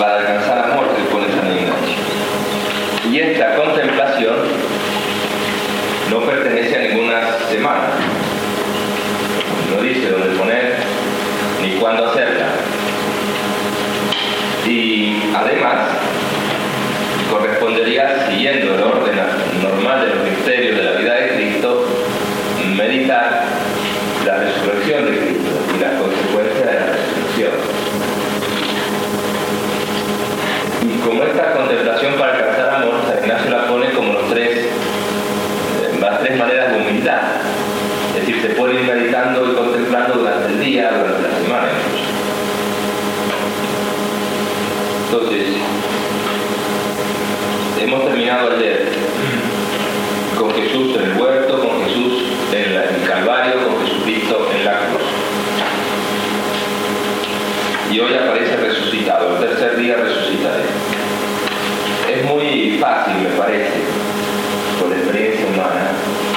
para alcanzar amor, se pone San Ignacio. Y esta contemplación no pertenece a ninguna semana. No dice dónde poner ni cuándo hacerla. Y además correspondería, siguiendo el orden normal de los misterios de la vida de Cristo, meditar la resurrección de Cristo y las consecuencias de la resurrección. Y como esta contemplación para alcanzar amor, San Ignacio la pone como las tres maneras de humildad. Es decir, se puede ir meditando y contemplando durante el día, durante la semana incluso. Entonces, hemos terminado ayer con Jesús en el huerto, con Jesús en el Calvario, con Jesucristo en la cruz. Y hoy aparece resucitado, el tercer día resucitaré. Es muy fácil, me parece, por la experiencia humana,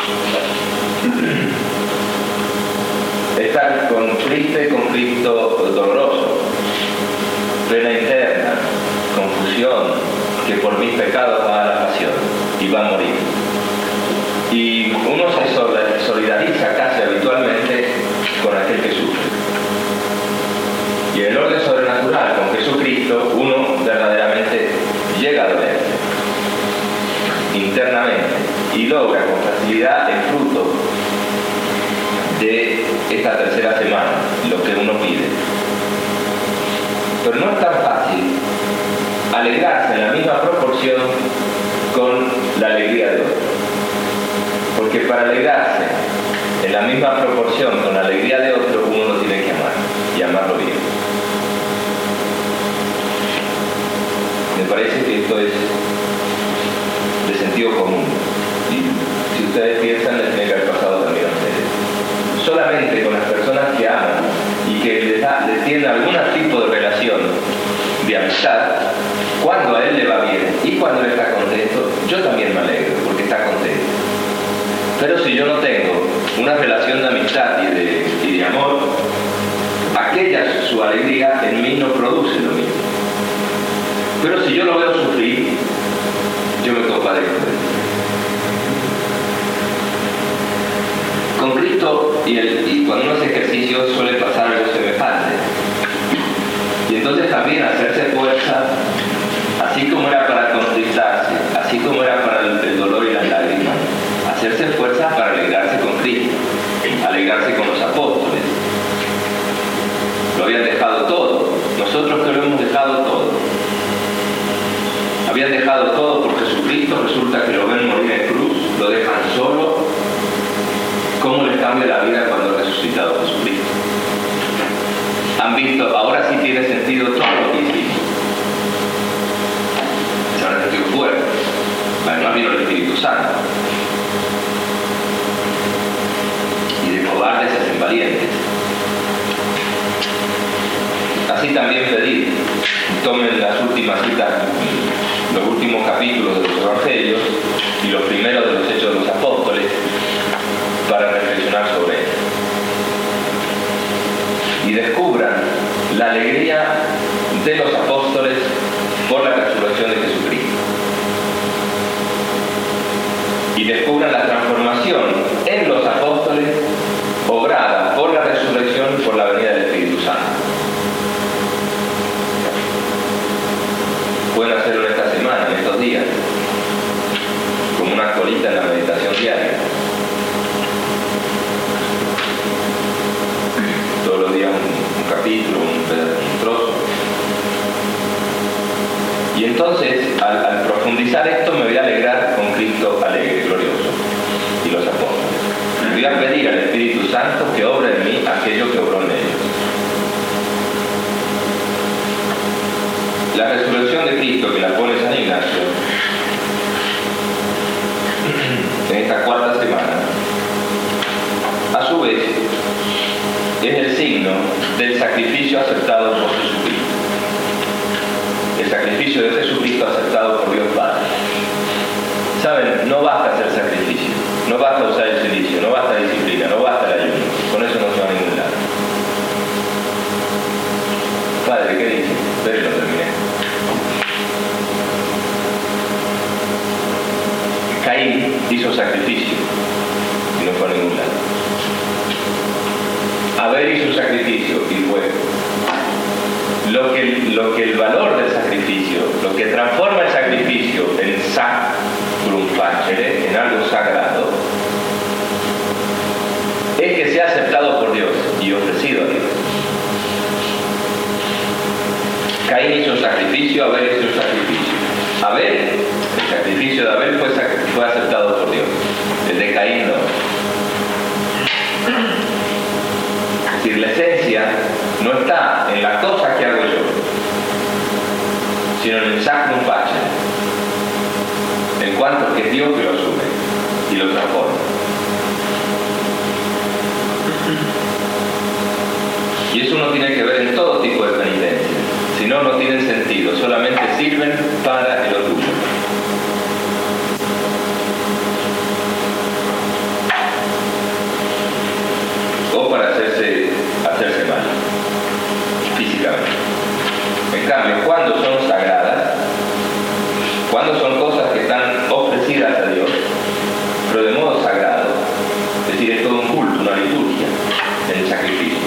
estar triste con Cristo doloroso, pena interna, confusión, que por mis pecados va a la pasión y va a morir. Y uno se solidariza casi habitualmente con aquel que sufre. Y en el orden sobrenatural con Jesucristo uno verdaderamente llega a dolerse internamente y logra con facilidad el fruto de esta tercera semana, lo que uno pide. Pero no es tan fácil alegrarse en la misma proporción con la alegría de otro. Porque para alegrarse en la misma proporción con la alegría de otro, uno lo tiene que amar y amarlo bien. Me parece que esto es de sentido común. Y si ustedes piensan, les tiene que haber pasado también a ustedes. Solamente con las personas que aman y que les tienen algún tipo de relación de amistad, cuando a él le va bien y cuando él está contento, yo también me alegro porque está contento. Pero si yo no tengo una relación de amistad y de amor, su alegría en mí no produce lo mismo. Pero si yo lo veo sufrir, yo me compadezco de él. Con Cristo y cuando uno hace ejercicio suele pasar algo semejante. Y entonces también hacerse fuerza, así como era para contristarse, así como era para el dolor y las lágrimas, hacerse fuerza para alegrarse con Cristo, alegrarse con los apóstoles. Lo habían dejado todo, nosotros que lo hemos dejado todo. Habían dejado todo por Jesucristo, resulta que lo ven morir en cruz, lo dejan solo. ¿Cómo les cambia la vida cuando ha resucitado Jesucristo? Han visto, ahora sí tiene sentido todo lo que hicimos. Se han sentido fuertes. Además vino el Espíritu Santo. Y de cobardes se hacen valientes. Así también pedir. Tomen las últimas citas, los últimos capítulos de los Evangelios y los primeros de los Hechos de los Apóstoles para reflexionar sobre él. Y descubran la alegría de los apóstoles por la resurrección de Jesucristo. Y descubran la transformación en los apóstoles obrada por la resurrección y por la venida del Espíritu Santo. Pueden hacerlo en esta semana, en estos días, como una colita en la meditación diaria. Todos los días un capítulo, un trozo. Y entonces, al profundizar esto, me voy a alegrar con Cristo alegre, glorioso, y los apóstoles. Me voy a pedir al Espíritu Santo que obre en mí aquello que obró en ellos. La resurrección de Cristo, que la pone San Ignacio, en esta cuarta semana, a su vez, es el signo del sacrificio aceptado por Jesucristo. El sacrificio de Jesucristo aceptado por Dios Padre. ¿Saben? No basta hacer sacrificio, no basta usar el silicio, no basta disciplina, no basta el ayuno. Con eso no se va a ningún lado. Padre, ¿qué dice? Pero lo terminé. sacrificio y no fue a ningún lado. Abel hizo un sacrificio y fue. Lo que el valor del sacrificio, lo que transforma el sacrificio en sacrum facere, en algo sagrado, es que sea aceptado por Dios y ofrecido a Dios. Caín hizo un sacrificio, Abel hizo un sacrificio. Abel, el sacrificio de Abel fue aceptado por Dios. El de Caín no. Es decir, la esencia no está en la cosa que hago yo, sino en el sacrum facere, en cuanto que es Dios que lo asume y lo transforma. Y eso uno tiene que ver en todo tipo de penitencia. Si no, no tienen sentido, solamente sirven para el orgullo. O para hacerse mal, físicamente. En cambio, cuando son sagradas, cuando son cosas que están ofrecidas a Dios, pero de modo sagrado, es decir, es todo un culto, una liturgia, el sacrificio,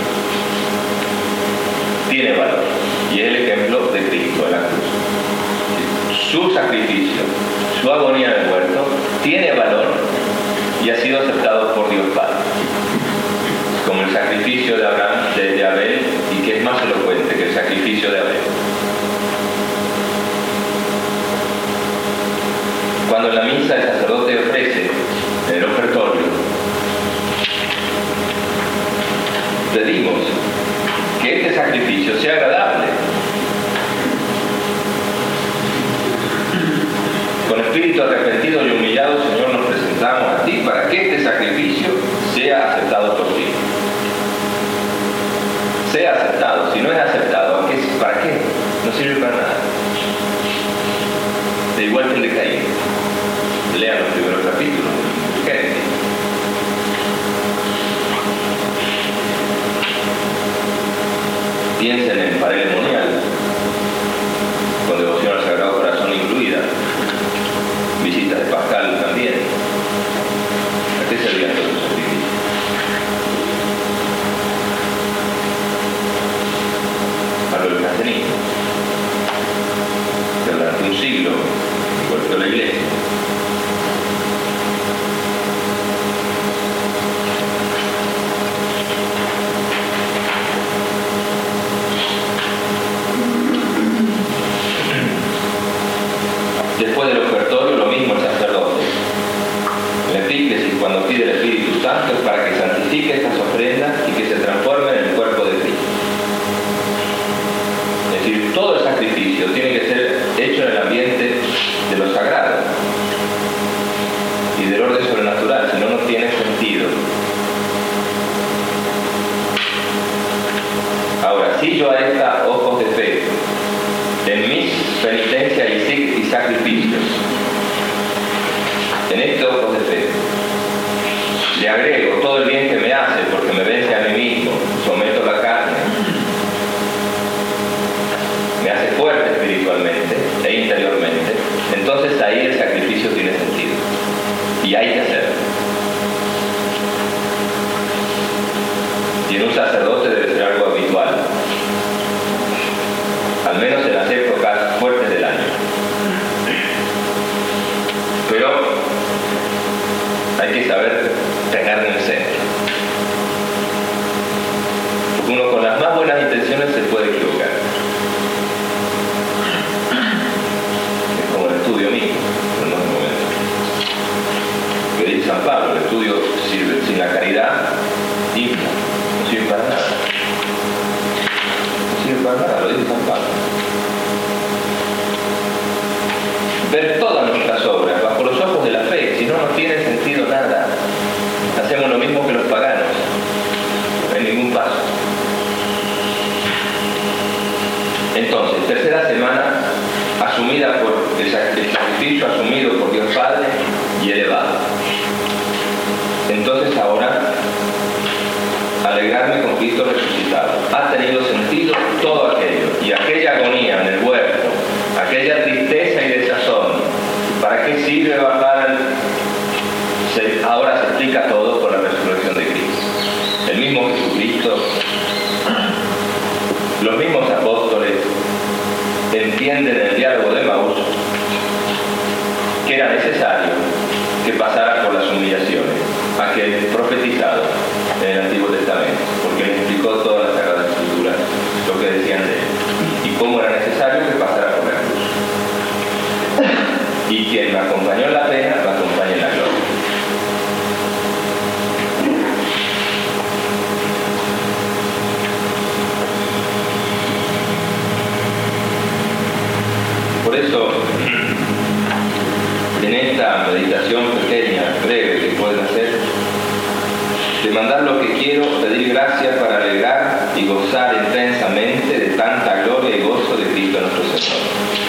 tiene valor. Y es el ejemplo de Cristo en la cruz. Su sacrificio, su agonía en el huerto, tiene valor y ha sido aceptado por Dios Padre. Como el sacrificio de Abraham, de Abel, y que es más elocuente que el sacrificio de Abel. Cuando en la misa el sacerdote ofrece en el ofertorio, pedimos que este sacrificio sea agradable. Con espíritu arrepentido y humillado, Señor, nos presentamos a ti para que este sacrificio sea aceptado por ti. Sea aceptado. Si no es aceptado, ¿para qué? No sirve para nada. De igual que el de Caín. Lean los primeros capítulos. Génesis. Piensen en parelemonial, con devoción al Sagrado Corazón incluida, visitas de Pascal también. ¿A qué servían todos los sacrificios? Para el cristianismo, que durante un siglo golpeó la Iglesia. Después del ofertorio, lo mismo el sacerdote. En la epíclesis, cuando pide el Espíritu Santo, es para que santifique estas ofrendas y que se transformen en el cuerpo de Cristo. Es decir, todo el sacrificio tiene que ser hecho en el ambiente de lo sagrado y del orden sobrenatural, si no, no tiene sentido. Ahora, si yo a esta ojos de fe, en mis penitencias y sacrificios, en este ojos de fe, le agrego todo el bien que me hace porque me vence a mí mismo, someto la carne, me hace fuerte espiritualmente e interiormente, entonces ahí el sacrificio tiene sentido y hay que hacerlo. Y en un sacerdote debe ser algo habitual, al menos en las épocas fuertes del año. Pero hay que saber tenerlo en el centro. Porque uno con las más buenas intenciones se puede equivocar. Es como el estudio mismo, en unos momentos. Que dice San Pablo, el estudio sirve sin la caridad, infla, no sirve para nada. No sirve para nada, lo dice San Pablo. Ver todas nuestras obras bajo los ojos de la fe, si no, no tiene sentido nada. Hacemos lo mismo que los paganos, no hay ningún paso. Entonces, tercera semana asumida por el sacrificio asumido por Dios Padre y elevado. Entonces ahora, alegrarme con Cristo resucitado. Ha tenido sentido todo aquello, y aquella agonía en el huerto, aquella tristeza y desazón. ¿Para qué sirve bajar al entienden en el diálogo de Emaús que era necesario que pasara por las humillaciones, aquel profetizado en el Antiguo Testamento, porque le explicó toda la Sagrada Escritura lo que decían de él y cómo era necesario que pasara por la cruz. Y quien me acompañó en la pena, me acompaña en la gloria. Por eso, en esta meditación pequeña, breve que pueden hacer, demandar lo que quiero, pedir gracias para alegrar y gozar intensamente de tanta gloria y gozo de Cristo nuestro Señor.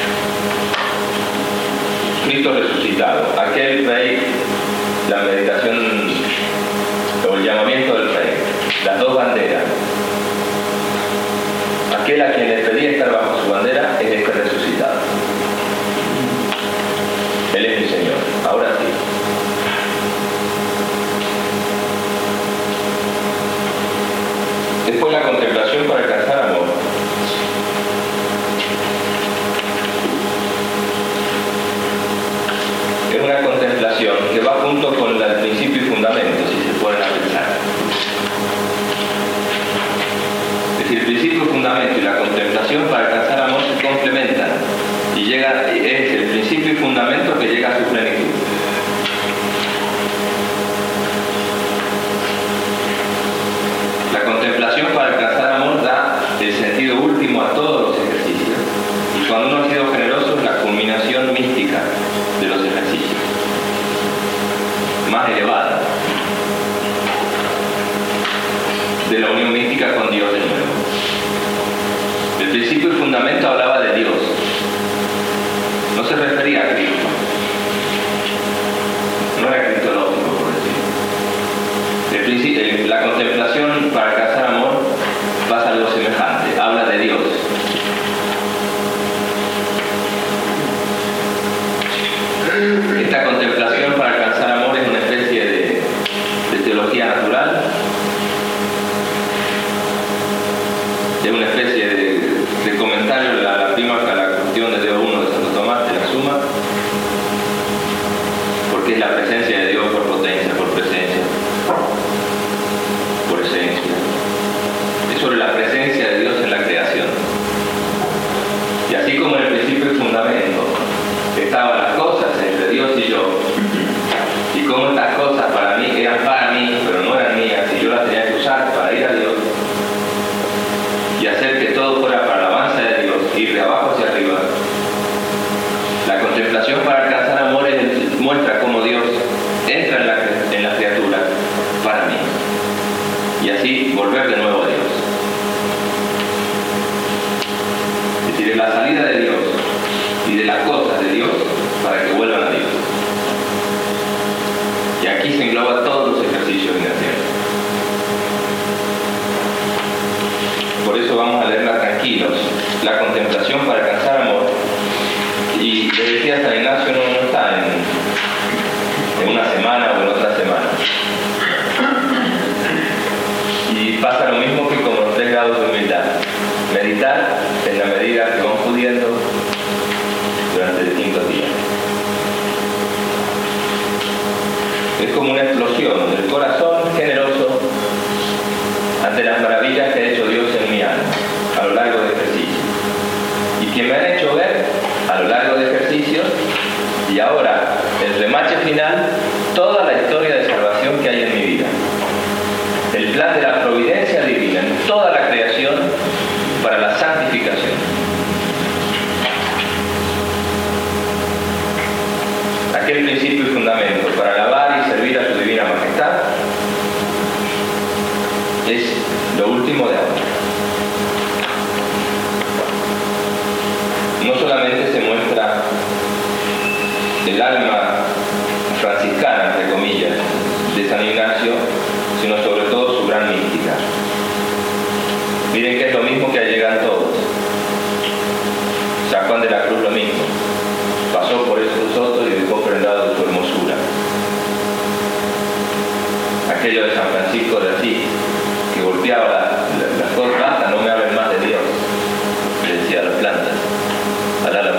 Cristo resucitado, aquel rey, la meditación o el llamamiento del rey, las dos banderas. Aquel a quien le pedía estar bajo su bandera es este resucitado. Él es mi Señor, ahora sí. Después la contemplación para alcanzar amor. Es una contemplación que va junto con el principio y fundamento, si se pueden pensar. Es decir, el principio y fundamento y la contemplación para alcanzar amor se complementan y es el principio y fundamento que llega a su plenitud. La contemplación para alcanzar amor da el sentido último a todos los ejercicios. Y cuando uno ha sido generoso es la culminación mística de los ejercicios. Más elevada. De la unión mística con Dios de nuevo. El principio y fundamento hablaba de Dios. No se refería a Cristo. No era cristológico, por decir. La contemplación para alcanzar amor pasa algo semejante. Habla de Dios. Esta contemplación para alcanzar amor es una especie de teología natural. Es una especie de comentario a la cuestión de Dios 1 de Santo Tomás de la Suma, porque es la presencia de Dios por potencia, por presencia, por esencia. Es sobre la presencia de Dios en la creación. Y así como en el principio y fundamento estaban las cosas entre Dios y yo, y como estas cosas para mí eran para mí, pero no eran mías, y yo las tenía que usar para ir a Dios, y hacer que todo fuera para la alabanza de Dios, ir de abajo hacia arriba. La contemplación para alcanzar amor muestra cómo Dios entra en la criatura para mí, y así volver de nuevo a Dios. Es decir, la salida de Dios y de las cosas de Dios para que vuelvan a Dios. Y aquí se engloba todos los ejercicios financieros. Por eso vamos a leerla tranquilos. La contemplación para alcanzar amor. Y le decía San Ignacio, no está en una semana o en otra semana. Y pasa lo mismo que con los 3 grados de humildad. Meditar en la medida que van pudiendo durante distintos días. Es como una explosión del corazón generoso ante las maravillas que ha hecho Dios en mi alma a lo largo de ejercicios, y que me han hecho ver a lo largo de ejercicios, y ahora el remache final, toda la historia de salvación que hay en mi vida, el plan de la providencia divina en toda la creación para la santificación. Aquel principio y fundamento para alabar y servir a su divina majestad es lo último de ahora. No solamente se muestra el alma franciscana, entre comillas, de San Ignacio, sino sobre todo su gran mística. Miren que es lo mismo que allegan todos. San Juan de la Cruz lo mismo. Pasó por estos otros y dejó prendado de su hermosura. Aquello de San Francisco de Asís, que golpeaba las cosas, no me hablen más de Dios, le decía a las plantas, al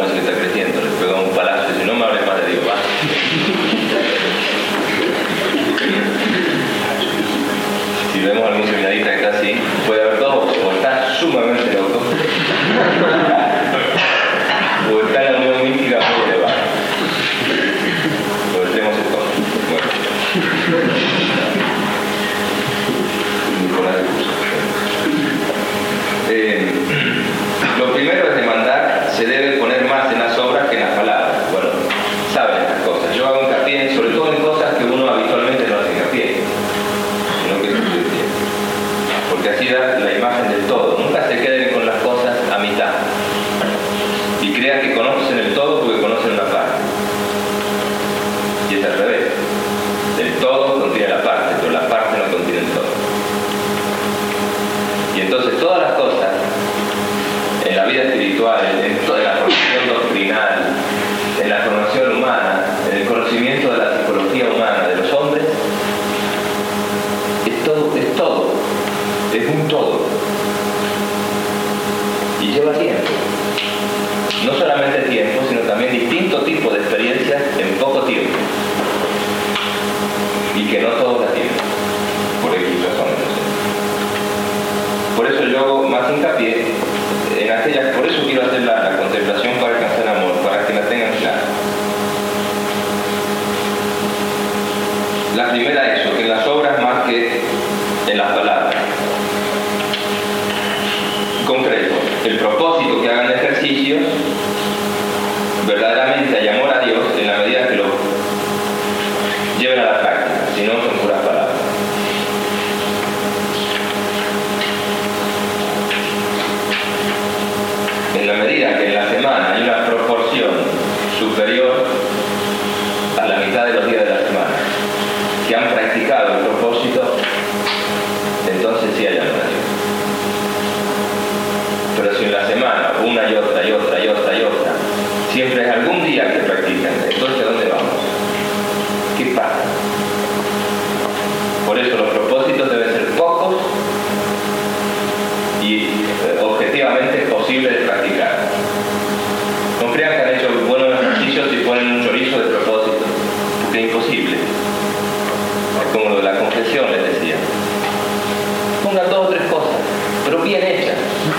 ejercicios verdaderamente hay amor a Dios en la medida que lo lleven a la práctica, si no son puras palabras. En la medida que en la semana hay una proporción superior a la mitad de los días de la semana que han practicado el propósito, entonces sí hay amor a Dios. Pero si en la semana una y otra y otra y otra y otra siempre es algún día que practican, entonces ¿a dónde vamos? ¿Qué pasa? Por eso los propósitos deben ser pocos y objetivamente posibles de practicar. No crean que han hecho buenos ejercicios y ponen un chorizo de propósito, porque es imposible. Es como lo de la confesión, les decía. Pongan 2 o 3 cosas, pero bien hechas.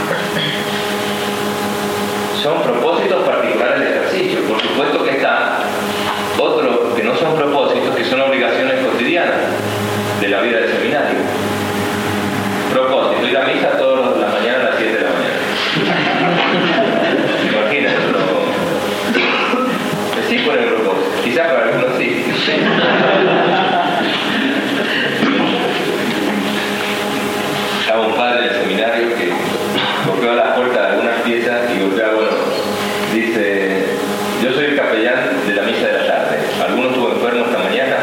Son propósitos particulares de ejercicio. Por supuesto que está otro que no son propósitos, que son obligaciones cotidianas de la vida del seminario. Propósito, ir a misa todas las mañanas a las 7 de la mañana. Imagínense, sí por el propósito. Quizás para algunos sí. Estaba un padre en el seminario que golpeaba las puertas de algunas piezas y golpeaba, dice, yo soy el capellán de la misa de la tarde. ¿Alguno estuvo enfermo esta mañana?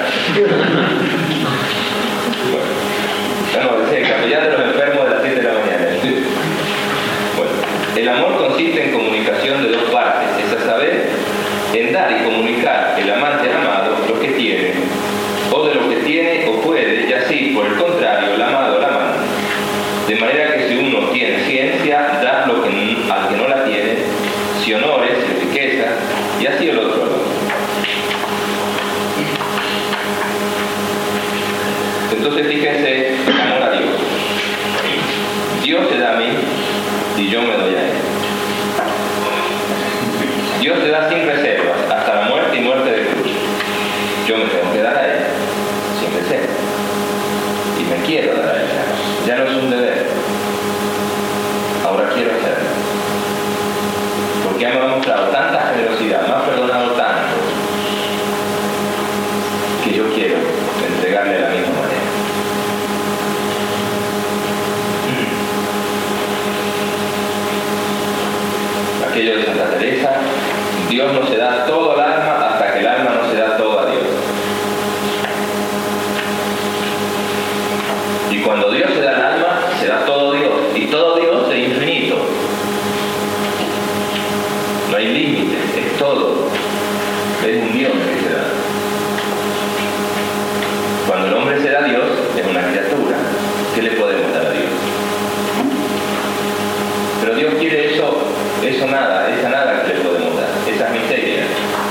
Bueno, dice, el capellán de los enfermos de las 7 de la mañana. Bueno, el amor consiste en comunicación de 2 partes, es a saber, en dar y comunicar el amante al amado lo que tiene, o de lo que tiene o puede, y así, por el contrario, el amado al amante. De manera que si uno tiene ciencia, da lo que, al que no la tiene, si honores, si riqueza, y así el otro al otro. Entonces fíjense, amor a Dios. Dios se da a mí y yo me doy a Él. Dios te da sin reservas, hasta la muerte y muerte de cruz. Yo me tengo que dar a Él, sin reservas. Y me quiero dar a Él. Ya no es un deber. Ahora quiero hacerlo. Porque me ha mostrado tanta generosidad, me ha perdonado tanto, que yo quiero entregarle de la misma manera. Aquello de Santa Teresa, Dios no se da todo al alma hasta que el alma no se da todo a Dios. Y cuando Dios se da al alma, se da todo Dios. Y todo Dios es infinito. No hay límites, es todo. Es un Dios que se da. Cuando el hombre se da a Dios, es una criatura. ¿Qué le podemos dar a Dios? Pero Dios quiere eso nada, esa nada que le podemos dar, esas miserias.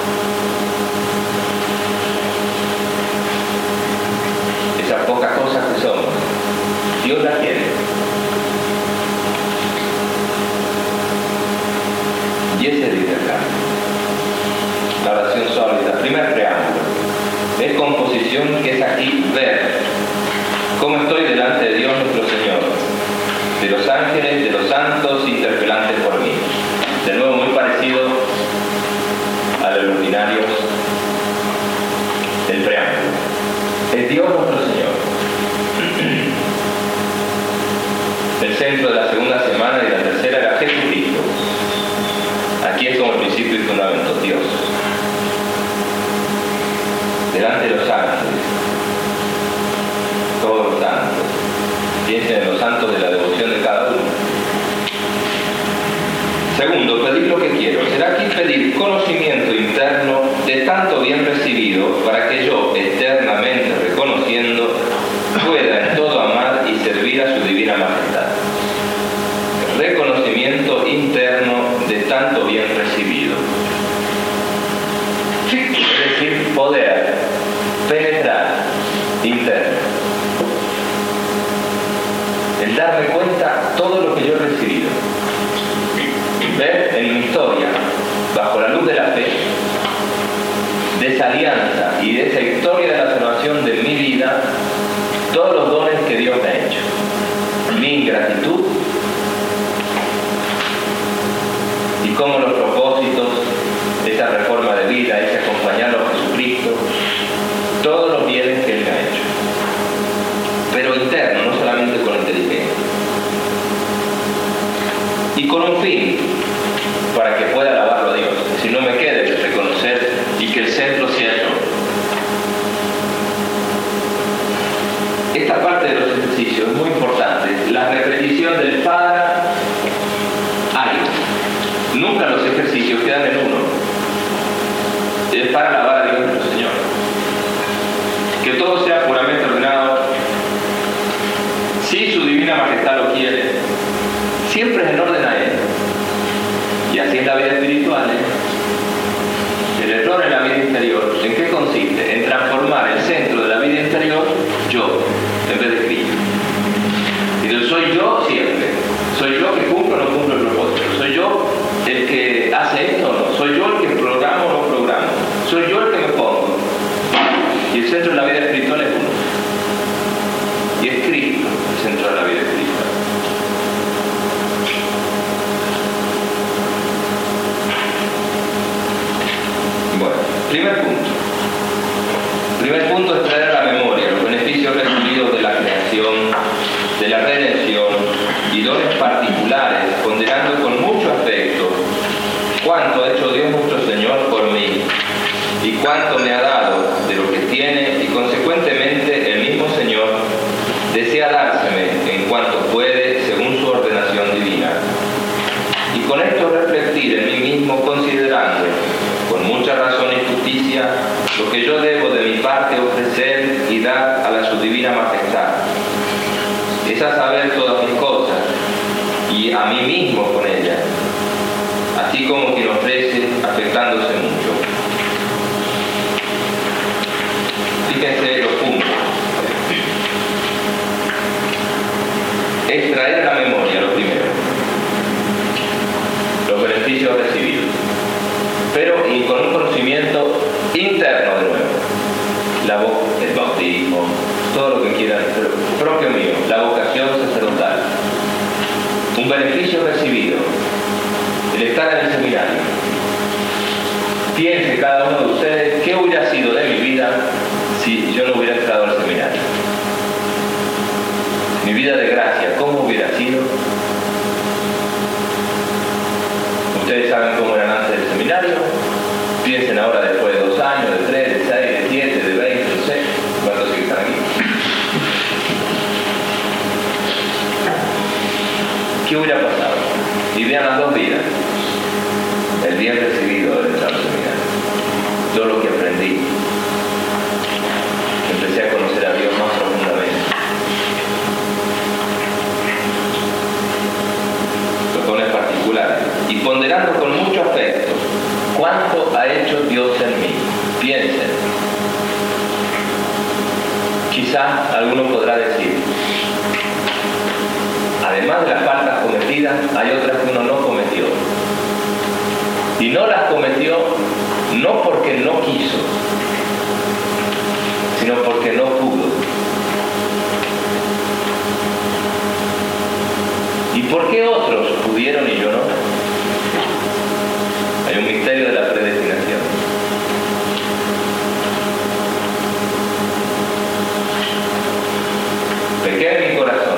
Esas pocas cosas que somos. Dios las quiere. Y ese es el intercambio. La oración sólida, primer preámbulo. Es composición que es aquí ver cómo estoy delante de Dios nuestro Señor, de los ángeles, de los santos interpelantes por mí. De nuevo muy parecido a los ordinarios del preámbulo. Es Dios nuestro Señor. El centro de la segunda semana y la tercera era Jesucristo. Aquí es como el principio y fundamento, Dios. Delante de los ángeles, todos los santos. Piensen en los santos de la devoción de cada uno. Segundo, pedir lo que quiero. Será aquí pedir conocimiento interno de tanto bien recibido para que yo, eternamente reconociendo, pueda en todo amar y servir a su divina majestad. Reconocimiento interno de tanto bien recibido. Es decir, poder penetrar interno. El darme cuenta todo lo que yo he recibido. Ver en mi historia, bajo la luz de la fe, de esa alianza y de esa historia de la salvación de mi vida, todos los dones que Dios me ha hecho. Mi ingratitud y cómo los propósitos, esa reforma de vida, ese acompañarlo a Jesucristo, todos los bienes que Él me ha hecho. Pero interno, no solamente con inteligencia. Y con un fin, para que pueda alabarlo a Dios. Si no me quede de reconocer y que el centro sea yo. Esta parte de los ejercicios es muy importante. La repetición del para algo. Nunca los ejercicios quedan en uno. Es para alabar a Dios nuestro Señor. Que todo sea puramente ordenado. Si su divina majestad lo quiere, siempre es en orden a Él. Y así es la vida espiritual. El error en la vida interior, ¿en qué consiste? En transformar el centro de la vida interior, yo, en vez de Cristo. Y entonces soy yo siempre. Soy yo que cumplo o no cumplo el propósito. Soy yo el que hace esto o no. Soy yo el que programa o no programa. Soy yo el que me pongo. Y el centro de la vida espiritual es uno. Y es Cristo el centro de la vida espiritual. Bueno, primer punto es traer a la memoria los beneficios recibidos de la creación, de la redención y dones particulares, ponderando con mucho afecto cuánto ha hecho Dios nuestro Señor por mí y cuánto me ha dado de lo que tiene, y consecuentemente el mismo Señor desea dárseme en cuanto puede según su ordenación divina. Y con esto reflectir en mí mismo, considerando con mucha razón y justicia lo que yo debo de mi parte ofrecer y dar a la su divina majestad. Es a saber todas mis cosas y a mí mismo con ellas, así como quien ofrece afectándose mucho. Fíjense los puntos. Es traer a la memoria lo primero, los beneficios recibidos, pero y con un conocimiento interno de nuevo, el bautismo, todo lo que quieran, pero propio mío, la vocación sacerdotal, un beneficio recibido, el estar en el seminario. Piense cada uno de ustedes qué hubiera sido de mi vida si yo no hubiera entrado al seminario. Mi vida de gracia, ¿cómo hubiera sido? Ustedes saben cómo eran antes del seminario. Piensen ahora después de 2 años, de 3, de 6, de 7, de 20, no sé cuántos que están aquí. ¿Qué hubiera pasado? Y vean las 2 vidas. El bien recibido del entrar al seminario. Todo lo que aprendí. Empecé a conocer a Dios más profundamente. Los dones particulares. Y ponderando con mucho afecto cuánto ha hecho Dios en mí. Piensen. Quizás alguno podrá decir, además de las faltas cometidas, hay otras que uno no cometió. Y no las cometió no porque no quiso, sino porque no pudo. ¿Y por qué otros pudieron y yo no? Hay un misterio de la predestinación. Pequé en mi corazón,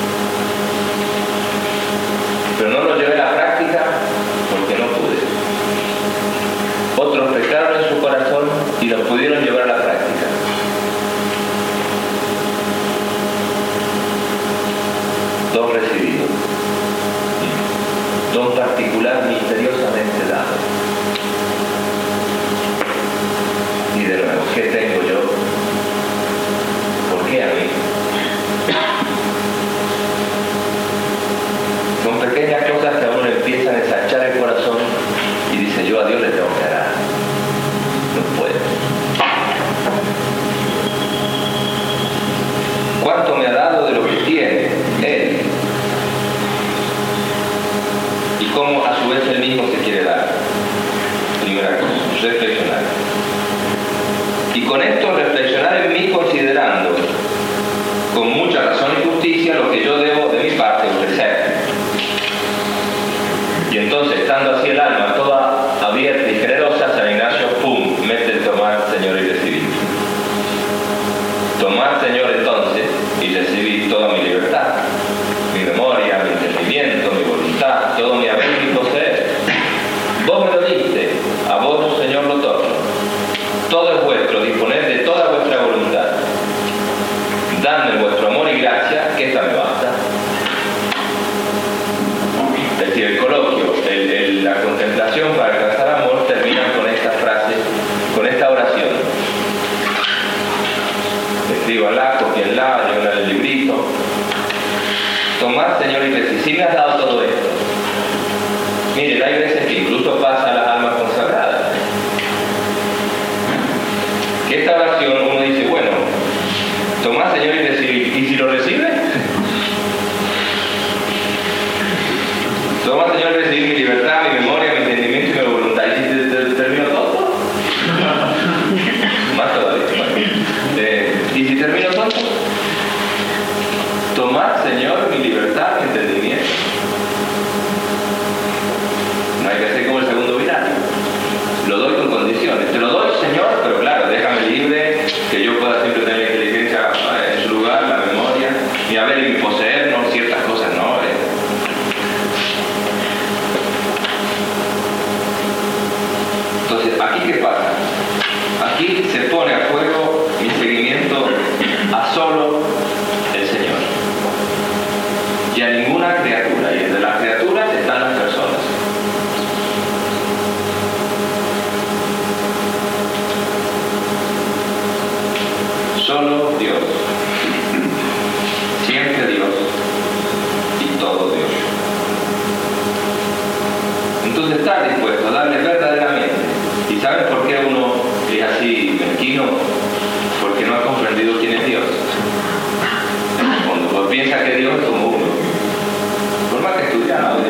pero no lo llevé a la práctica porque no pude. Otros pecaron en su corazón y lo pudieron llevar a la práctica. Don recibido, don particular misteriosamente dado. Y de nuevo, ¿qué tengo yo? ¿Por qué a mí? Son pequeñas cosas que a uno le empiezan a ensachar el corazón y dice, yo a Dios le tengo que dar. No puedo. ¿Cuánto me ha dado de lo que tiene Él? Y cómo a su vez Él mismo se quiere dar. Primera cosa, reflexionar. Y con esto reflexionar en mí considerando con mucha razón y justicia lo que yo debo de mi parte ofrecer. Y entonces, estando así el alma Vos me lo diste, a vos, Señor, lo torno. Todo es vuestro, disponed de toda vuestra voluntad. Dadme vuestro amor y gracia, que esta me basta. Es decir, el coloquio, la contemplación para alcanzar amor termina con esta frase, con esta oración. Escríbanla, copienla, llévenla en el librito. Tomad, Señor, y decid, si me has dado todo esto. Miren, hay veces que incluso pasa a las almas consagradas. Que esta oración uno dice, bueno, tomad, Señor, y decid, ¿y si lo recibe? Toma, Señor, recibir mi libertad, mi memoria, mi entendimiento y mi voluntad. ¿Y si termino todo? Más todavía. ¿Y si termino todo? Tomad, Señor, mi libertad, mi entendimiento. No hay que hacer como el segundo binario. Lo doy con condiciones. Te lo doy, Señor, pero claro, déjame libre, que yo pueda siempre tener la inteligencia en su lugar, la memoria, y a ver, y mi poseer, no, ciertas cosas no. Entonces, ¿aquí qué pasa? Aquí se pone a juego mi seguimiento a solo el Señor. Y a ninguna criatura. Y entre las criaturas están las personas. Solo Dios. Siempre Dios. Y todo Dios. Entonces, estar dispuesto a darle verdaderamente. ¿Y sabes por qué uno es así mezquino? Porque no ha comprendido quién es Dios. En el fondo, porque piensa que Dios es como uno. Por más que estudiado,